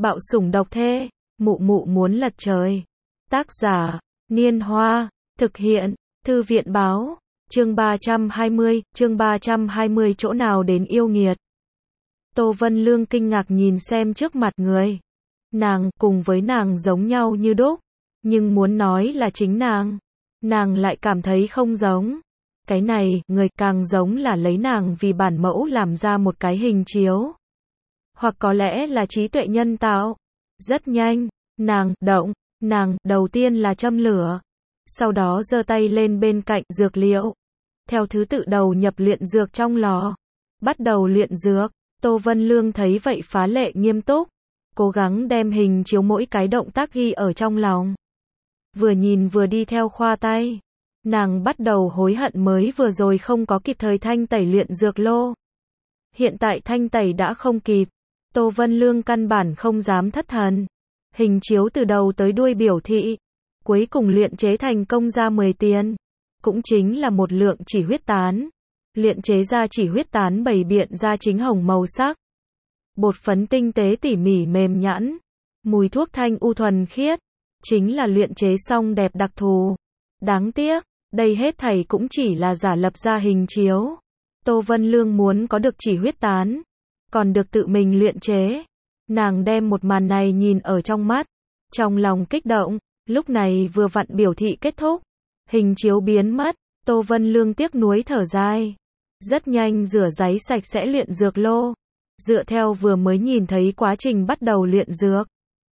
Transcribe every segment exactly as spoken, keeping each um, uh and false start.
Bạo sủng độc thê, mụ mụ muốn lật trời. Tác giả, Niên Hoa, thực hiện, Thư viện báo, chương ba trăm hai mươi, chương ba trăm hai mươi chỗ nào đến yêu nghiệt. Tô Vân Lương kinh ngạc nhìn xem trước mặt người. Nàng, cùng với nàng giống nhau như đúc, nhưng muốn nói là chính nàng, nàng lại cảm thấy không giống. Cái này, người càng giống là lấy nàng vì bản mẫu làm ra một cái hình chiếu. Hoặc có lẽ là trí tuệ nhân tạo. Rất nhanh, nàng, động, nàng, đầu tiên là châm lửa. Sau đó giơ tay lên bên cạnh dược liệu. Theo thứ tự đầu nhập luyện dược trong lò. Bắt đầu luyện dược, Tô Vân Lương thấy vậy phá lệ nghiêm túc. Cố gắng đem hình chiếu mỗi cái động tác ghi ở trong lòng. Vừa nhìn vừa đi theo khoa tay. Nàng bắt đầu hối hận mới vừa rồi không có kịp thời thanh tẩy luyện dược lô. Hiện tại thanh tẩy đã không kịp. Tô Vân Lương căn bản không dám thất thần. Hình chiếu từ đầu tới đuôi biểu thị. Cuối cùng luyện chế thành công ra mười tiền. Cũng chính là một lượng chỉ huyết tán. Luyện chế ra chỉ huyết tán bày biện ra chính hồng màu sắc. Bột phấn tinh tế tỉ mỉ mềm nhẵn. Mùi thuốc thanh u thuần khiết. Chính là luyện chế xong đẹp đặc thù. Đáng tiếc, đây hết thảy cũng chỉ là giả lập ra hình chiếu. Tô Vân Lương muốn có được chỉ huyết tán. Còn được tự mình luyện chế. Nàng đem một màn này nhìn ở trong mắt. Trong lòng kích động. Lúc này vừa vặn biểu thị kết thúc. Hình chiếu biến mất. Tô Vân Lương tiếc nuối thở dài. Rất nhanh rửa giấy sạch sẽ luyện dược lô. Dựa theo vừa mới nhìn thấy quá trình bắt đầu luyện dược.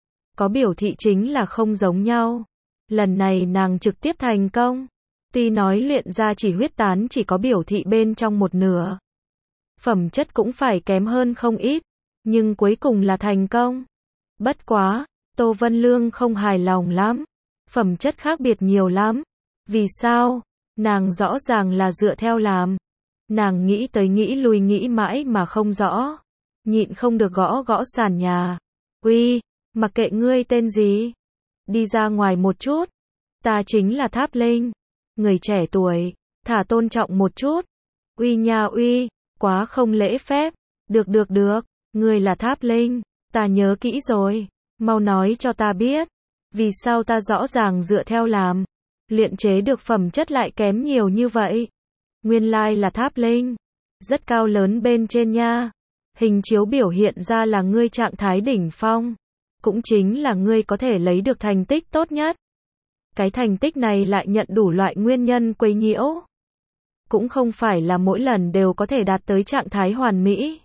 Có biểu thị chính là không giống nhau. Lần này nàng trực tiếp thành công. Tuy nói luyện ra chỉ huyết tán chỉ có biểu thị bên trong một nửa. Phẩm chất cũng phải kém hơn không ít. Nhưng cuối cùng là thành công. Bất quá, Tô Vân Lương không hài lòng lắm. Phẩm chất khác biệt nhiều lắm. Vì sao? Nàng rõ ràng là dựa theo làm. Nàng nghĩ tới nghĩ lui nghĩ mãi mà không rõ. Nhịn không được gõ gõ sàn nhà. Uy, mặc kệ ngươi tên gì? Đi ra ngoài một chút. Ta chính là Tháp Linh. Người trẻ tuổi, thả tôn trọng một chút. Uy nha uy, quá không lễ phép. Được được được, ngươi là Tháp Linh. Ta nhớ kỹ rồi. Mau nói cho ta biết. Vì sao ta rõ ràng dựa theo làm. Luyện chế được phẩm chất lại kém nhiều như vậy. Nguyên lai là Tháp Linh. Rất cao lớn bên trên nha. Hình chiếu biểu hiện ra là ngươi trạng thái đỉnh phong. Cũng chính là ngươi có thể lấy được thành tích tốt nhất. Cái thành tích này lại nhận đủ loại nguyên nhân quấy nhiễu. Cũng không phải là mỗi lần đều có thể đạt tới trạng thái hoàn mỹ.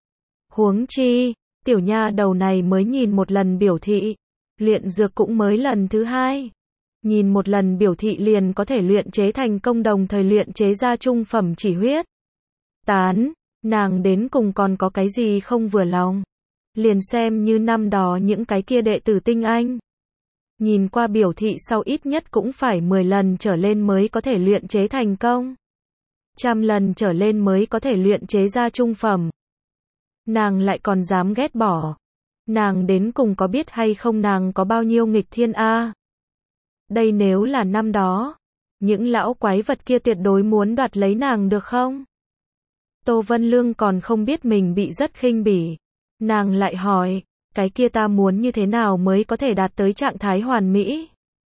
Huống chi, tiểu nha đầu này mới nhìn một lần biểu thị. Luyện dược cũng mới lần thứ hai. Nhìn một lần biểu thị liền có thể luyện chế thành công đồng thời luyện chế ra trung phẩm chỉ huyết tán. Nàng đến cùng còn có cái gì không vừa lòng. Liền xem như năm đó những cái kia đệ tử tinh anh. Nhìn qua biểu thị sau ít nhất cũng phải mười lần trở lên mới có thể luyện chế thành công. Trăm lần trở lên mới có thể luyện chế ra trung phẩm. Nàng lại còn dám ghét bỏ. Nàng đến cùng có biết hay không nàng có bao nhiêu nghịch thiên a? Đây nếu là năm đó, những lão quái vật kia tuyệt đối muốn đoạt lấy nàng được không? Tô Vân Lương còn không biết mình bị rất khinh bỉ. Nàng lại hỏi, cái kia ta muốn như thế nào mới có thể đạt tới trạng thái hoàn mỹ?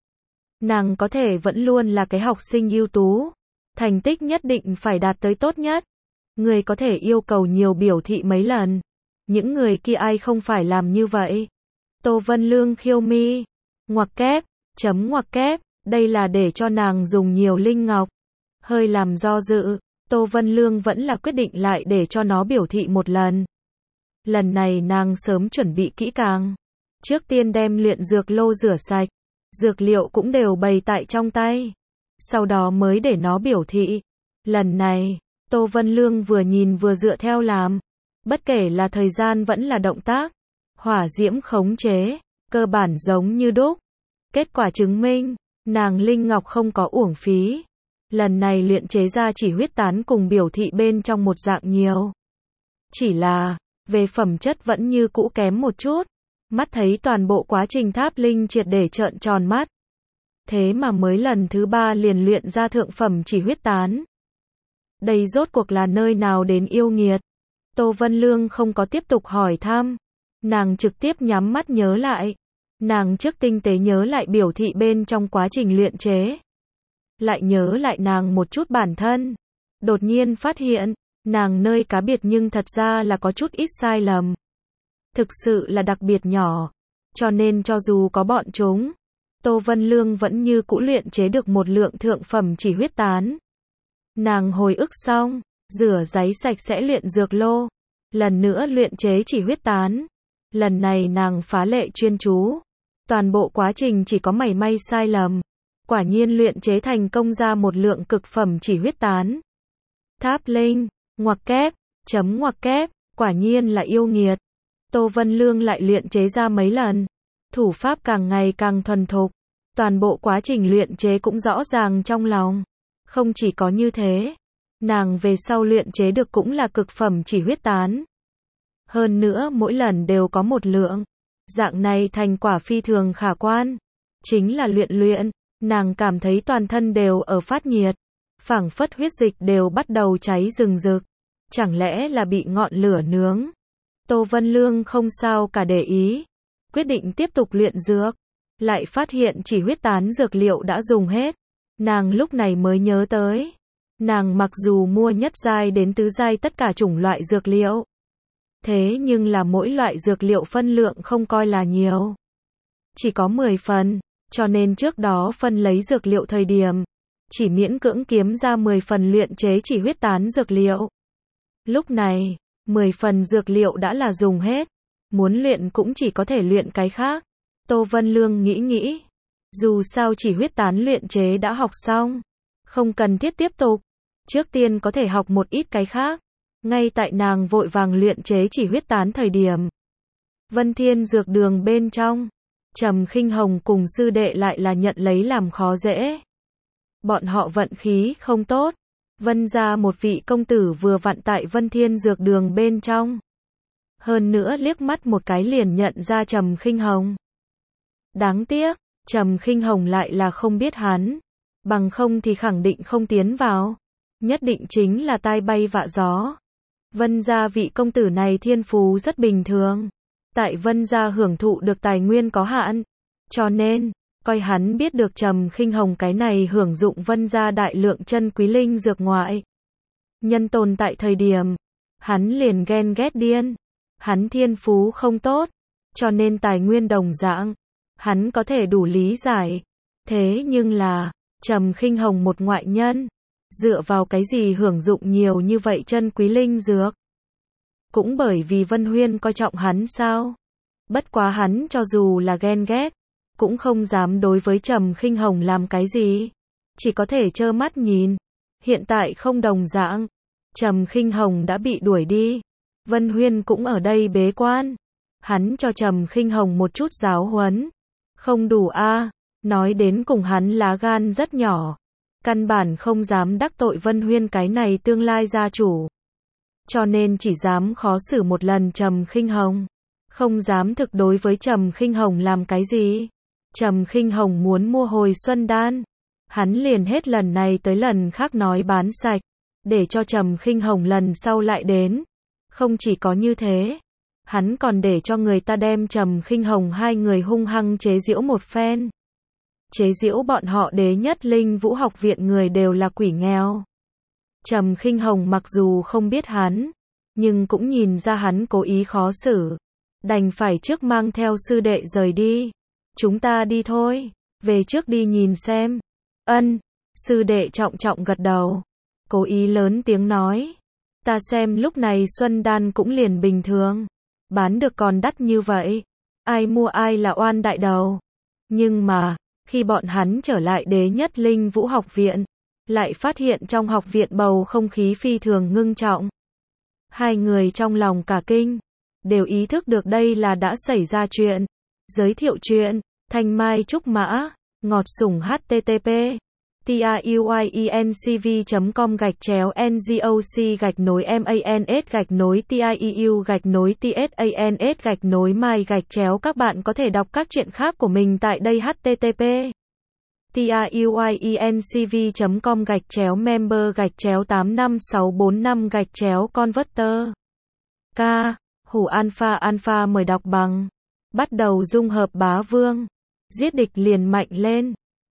Nàng có thể vẫn luôn là cái học sinh ưu tú. Thành tích nhất định phải đạt tới tốt nhất. Người có thể yêu cầu nhiều biểu thị mấy lần. Những người kia ai không phải làm như vậy? Tô Vân Lương khiêu mi. Ngoặc kép, chấm ngoặc kép, đây là để cho nàng dùng nhiều linh ngọc. Hơi làm do dự, Tô Vân Lương vẫn là quyết định lại để cho nó biểu thị một lần. Lần này nàng sớm chuẩn bị kỹ càng. Trước tiên đem luyện dược lô rửa sạch. Dược liệu cũng đều bày tại trong tay. Sau đó mới để nó biểu thị. Lần này, Tô Vân Lương vừa nhìn vừa dựa theo làm. Bất kể là thời gian vẫn là động tác. Hỏa diễm khống chế, cơ bản giống như đúc. Kết quả chứng minh, nàng linh ngọc không có uổng phí. Lần này luyện chế ra chỉ huyết tán cùng biểu thị bên trong một dạng nhiều. Chỉ là, về phẩm chất vẫn như cũ kém một chút. Mắt thấy toàn bộ quá trình Tháp Linh triệt để trợn tròn mắt. Thế mà mới lần thứ ba liền luyện ra thượng phẩm chỉ huyết tán. Đây rốt cuộc là nơi nào đến yêu nghiệt? Tô Vân Lương không có tiếp tục hỏi thăm. Nàng trực tiếp nhắm mắt nhớ lại. Nàng trước tinh tế nhớ lại biểu thị bên trong quá trình luyện chế. Lại nhớ lại nàng một chút bản thân. Đột nhiên phát hiện, nàng nơi cá biệt nhưng thật ra là có chút ít sai lầm. Thực sự là đặc biệt nhỏ. Cho nên cho dù có bọn chúng, Tô Vân Lương vẫn như cũ luyện chế được một lượng thượng phẩm chỉ huyết tán. Nàng hồi ức xong, rửa giấy sạch sẽ luyện dược lô. Lần nữa luyện chế chỉ huyết tán. Lần này nàng phá lệ chuyên chú. Toàn bộ quá trình chỉ có mảy may sai lầm. Quả nhiên luyện chế thành công ra một lượng cực phẩm chỉ huyết tán. Tháp linh, ngoặc kép, chấm ngoặc kép, quả nhiên là yêu nghiệt. Tô Vân Lương lại luyện chế ra mấy lần. Thủ pháp càng ngày càng thuần thục. Toàn bộ quá trình luyện chế cũng rõ ràng trong lòng. Không chỉ có như thế, nàng về sau luyện chế được cũng là cực phẩm chỉ huyết tán. Hơn nữa mỗi lần đều có một lượng. Dạng này thành quả phi thường khả quan. Chính là luyện luyện, nàng cảm thấy toàn thân đều ở phát nhiệt. Phảng phất huyết dịch đều bắt đầu cháy rừng rực. Chẳng lẽ là bị ngọn lửa nướng? Tô Vân Lương không sao cả để ý. Quyết định tiếp tục luyện dược. Lại phát hiện chỉ huyết tán dược liệu đã dùng hết. Nàng lúc này mới nhớ tới. Nàng mặc dù mua nhất giai đến tứ giai tất cả chủng loại dược liệu. Thế nhưng là mỗi loại dược liệu phân lượng không coi là nhiều. Chỉ có mười phần. Cho nên trước đó phân lấy dược liệu thời điểm. Chỉ miễn cưỡng kiếm ra mười phần luyện chế chỉ huyết tán dược liệu. Lúc này, mười phần dược liệu đã là dùng hết. Muốn luyện cũng chỉ có thể luyện cái khác. Tô Vân Lương nghĩ nghĩ. Dù sao chỉ huyết tán luyện chế đã học xong. Không cần thiết tiếp tục. Trước tiên có thể học một ít cái khác. Ngay tại nàng vội vàng luyện chế chỉ huyết tán thời điểm. Vân Thiên dược đường bên trong. Trầm Khinh Hồng cùng sư đệ lại là nhận lấy làm khó dễ. Bọn họ vận khí không tốt. Vân gia một vị công tử vừa vặn tại Vân Thiên dược đường bên trong. Hơn nữa liếc mắt một cái liền nhận ra Trầm Khinh Hồng. Đáng tiếc, Trầm Khinh Hồng lại là không biết hắn. Bằng không thì khẳng định không tiến vào. Nhất định chính là tai bay vạ gió. Vân gia vị công tử này thiên phú rất bình thường. Tại Vân gia hưởng thụ được tài nguyên có hạn. Cho nên, coi hắn biết được Trầm Khinh Hồng cái này hưởng dụng Vân gia đại lượng chân quý linh dược ngoại. Nhân tồn tại thời điểm. Hắn liền ghen ghét điên. Hắn thiên phú không tốt. Cho nên tài nguyên đồng dạng. Hắn có thể đủ lý giải. Thế nhưng là, Trầm Khinh Hồng một ngoại nhân. Dựa vào cái gì hưởng dụng nhiều như vậy chân quý linh dược? Cũng bởi vì Vân Huyên coi trọng hắn sao? Bất quá hắn cho dù là ghen ghét, cũng không dám đối với Trầm Khinh Hồng làm cái gì. Chỉ có thể trơ mắt nhìn. Hiện tại không đồng dạng. Trầm Khinh Hồng đã bị đuổi đi. Vân Huyên cũng ở đây bế quan. Hắn cho Trầm Khinh Hồng một chút giáo huấn. Không đủ a, à. Nói đến cùng hắn lá gan rất nhỏ. Căn bản không dám đắc tội Vân Huyên cái này tương lai gia chủ. Cho nên chỉ dám khó xử một lần Trầm Khinh Hồng. Không dám thực đối với Trầm Khinh Hồng làm cái gì. Trầm Khinh Hồng muốn mua hồi xuân đan. Hắn liền hết lần này tới lần khác nói bán sạch. Để cho Trầm Khinh Hồng lần sau lại đến. Không chỉ có như thế. Hắn còn để cho người ta đem Trầm Khinh Hồng hai người hung hăng chế giễu một phen. Chế giễu bọn họ đế nhất linh vũ học viện người đều là quỷ nghèo. Trầm Khinh Hồng mặc dù không biết hắn, nhưng cũng nhìn ra hắn cố ý khó xử. Đành phải trước mang theo sư đệ rời đi. Chúng ta đi thôi, về trước đi nhìn xem. Ân, sư đệ trọng trọng gật đầu. Cố ý lớn tiếng nói. Ta xem lúc này xuân đan cũng liền bình thường. Bán được còn đắt như vậy. Ai mua ai là oan đại đầu. Nhưng mà, khi bọn hắn trở lại đế nhất linh vũ học viện, lại phát hiện trong học viện bầu không khí phi thường ngưng trọng. Hai người trong lòng cả kinh, đều ý thức được đây là đã xảy ra chuyện. Giới thiệu chuyện, Thanh Mai Trúc Mã, ngọt sủng http tiuyencv chấm com gạch chéo ngoc gạch nối mans gạch nối tieu gạch nối tsans gạch nối mai gạch chéo. Các bạn có thể đọc các chuyện khác của mình tại đây http tiuyencv chấm com gạch chéo member gạch chéo tám năm sáu bốn năm gạch chéo converter. K. Hủ Alpha Alpha mời đọc bằng. Bắt đầu dung hợp bá vương. Giết địch liền mạnh lên.